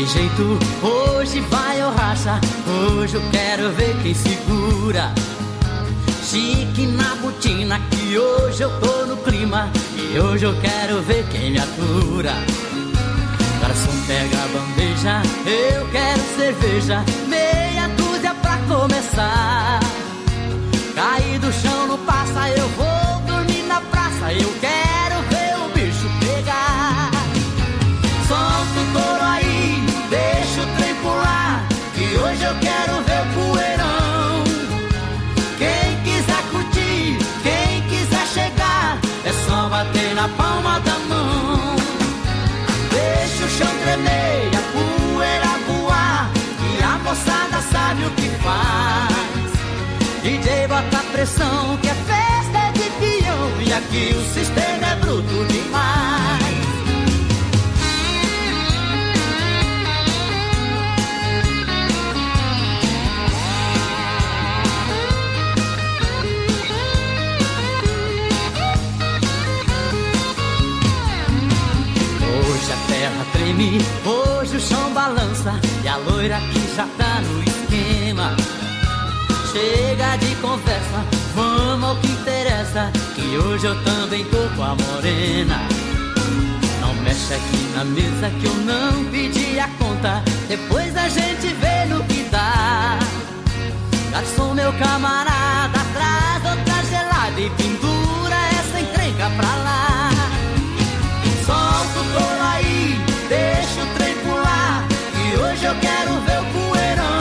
tem jeito, hoje vai ou racha. Hoje eu quero ver quem segura. Chique na botina, que hoje eu tô no clima. E hoje eu quero ver quem me atura. Garçom, pega a bandeja, eu quero cerveja. Meia dúzia pra começar. Cair do chão não passa, eu vou dormir na praça. Eu quero ver o bicho pegar. Solta o touro aí, deixa o trem pular, que hoje eu quero ver o poeirão. Quem quiser curtir, quem quiser chegar, é só bater na palma da mão. Deixa o chão tremer e a poeira voar, que a moçada sabe o que faz. DJ bota pressão, que a festa é de peão, e aqui o sistema é bruto demais. Hoje a terra treme, hoje o chão balança, e a loira que já tá no esquema. Chega de conversa, vamos ao que interessa, que hoje eu também tô com a morena. Não mexe aqui na mesa que eu não pedi a conta, depois a gente vê no que dá. Garçom, meu camarada, traz outra gelada e pendura essa encrenca pra lá. Solta o touro aí, deixa o trem pular, que hoje eu quero ver o poeirão.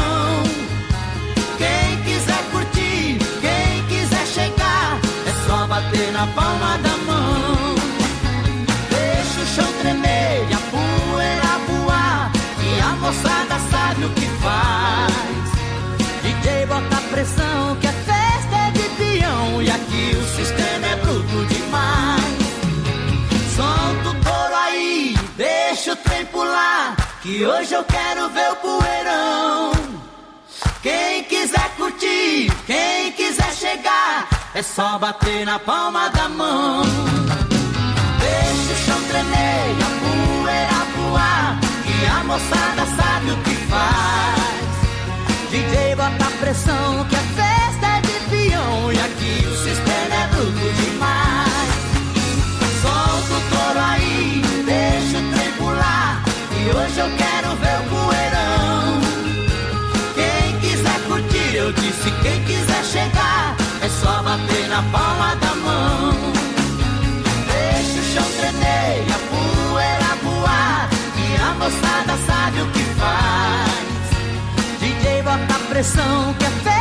Quem quiser curtir, quem quiser chegar, é só bater na palma da mão. Deixa o chão tremer e a poeira voar, que a moçada sabe o que faz. DJ bota pressão, que a festa é de peão, e aqui o sistema é bruto demais. Solta o touro aí, deixa o trem pular, que hoje eu quero ver o poeirão. Quem quiser curtir, quem quiser chegar, é só bater na palma da mão. Deixa o chão tremer e a poeira voar, que a moçada sabe o que faz. DJ bota pressão, que a festa é de peão, e aqui o sistema é bruto demais. Solta o touro aí, deixa o trem pular, e hoje eu quero ver o poeirão. Quem quiser curtir, eu disse, quem quiser chegar, é só bater na palma da mão. Deixa o chão tremer e a poeira voar, que a moçada sabe o que faz. DJ bota pressão, que a festa